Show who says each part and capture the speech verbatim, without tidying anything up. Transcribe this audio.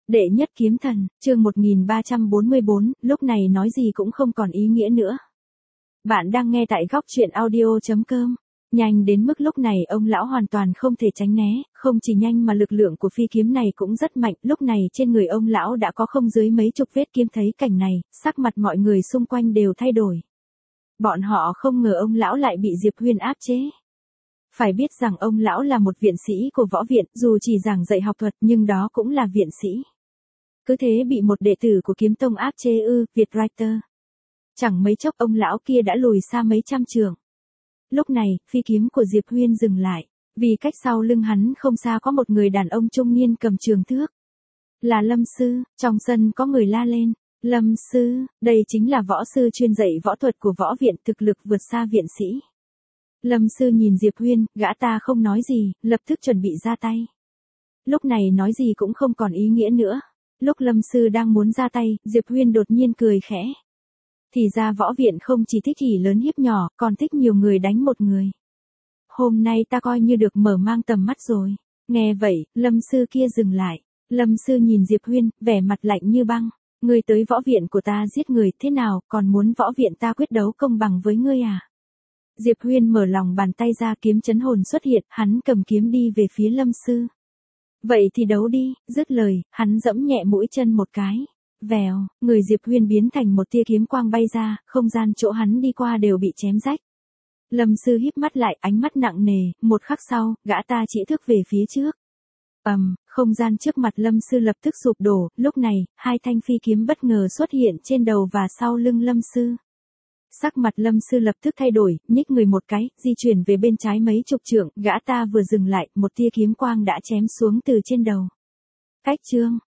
Speaker 1: Đệ nhất kiếm thần, chương một nghìn ba trăm bốn mươi bốn, lúc này nói gì cũng không còn ý nghĩa nữa. Bạn đang nghe tại góc truyện audio chấm com. Nhanh đến mức lúc này ông lão hoàn toàn không thể tránh né, không chỉ nhanh mà lực lượng của phi kiếm này cũng rất mạnh. Lúc này trên người ông lão đã có không dưới mấy chục vết kiếm. Thấy cảnh này, sắc mặt mọi người xung quanh đều thay đổi. Bọn họ không ngờ ông lão lại bị Diệp Huyên áp chế. Phải biết rằng ông lão là một viện sĩ của võ viện, dù chỉ giảng dạy học thuật nhưng đó cũng là viện sĩ. Cứ thế bị một đệ tử của kiếm tông áp chế ư, Việt Writer. Chẳng mấy chốc ông lão kia đã lùi xa mấy trăm trường. Lúc này, phi kiếm của Diệp Huyên dừng lại, vì cách sau lưng hắn không xa có một người đàn ông trung niên cầm trường thước. Là Lâm Sư, trong sân có người la lên. Lâm Sư, đây chính là võ sư chuyên dạy võ thuật của võ viện, thực lực vượt xa viện sĩ. Lâm Sư nhìn Diệp Huyên, gã ta không nói gì, lập tức chuẩn bị ra tay. Lúc này nói gì cũng không còn ý nghĩa nữa. Lúc Lâm Sư đang muốn ra tay, Diệp Huyên đột nhiên cười khẽ. Thì ra võ viện không chỉ thích ỷ lớn hiếp nhỏ, còn thích nhiều người đánh một người. Hôm nay ta coi như được mở mang tầm mắt rồi. Nghe vậy, Lâm Sư kia dừng lại. Lâm Sư nhìn Diệp Huyên, vẻ mặt lạnh như băng. Ngươi tới võ viện của ta giết người, thế nào, còn muốn võ viện ta quyết đấu công bằng với ngươi à? Diệp Huyên mở lòng bàn tay ra, kiếm chấn hồn xuất hiện, hắn cầm kiếm đi về phía Lâm Sư. Vậy thì đấu đi, dứt lời, hắn giẫm nhẹ mũi chân một cái. Vèo, người Diệp Huyên biến thành một tia kiếm quang bay ra, không gian chỗ hắn đi qua đều bị chém rách. Lâm Sư híp mắt lại, ánh mắt nặng nề, một khắc sau, gã ta chỉ thước về phía trước. Ầm, um, không gian trước mặt Lâm Sư lập tức sụp đổ, lúc này, hai thanh phi kiếm bất ngờ xuất hiện trên đầu và sau lưng Lâm Sư. Sắc mặt Lâm Sư lập tức thay đổi, nhích người một cái, di chuyển về bên trái mấy chục trượng, gã ta vừa dừng lại, một tia kiếm quang đã chém xuống từ trên đầu. Cách chương,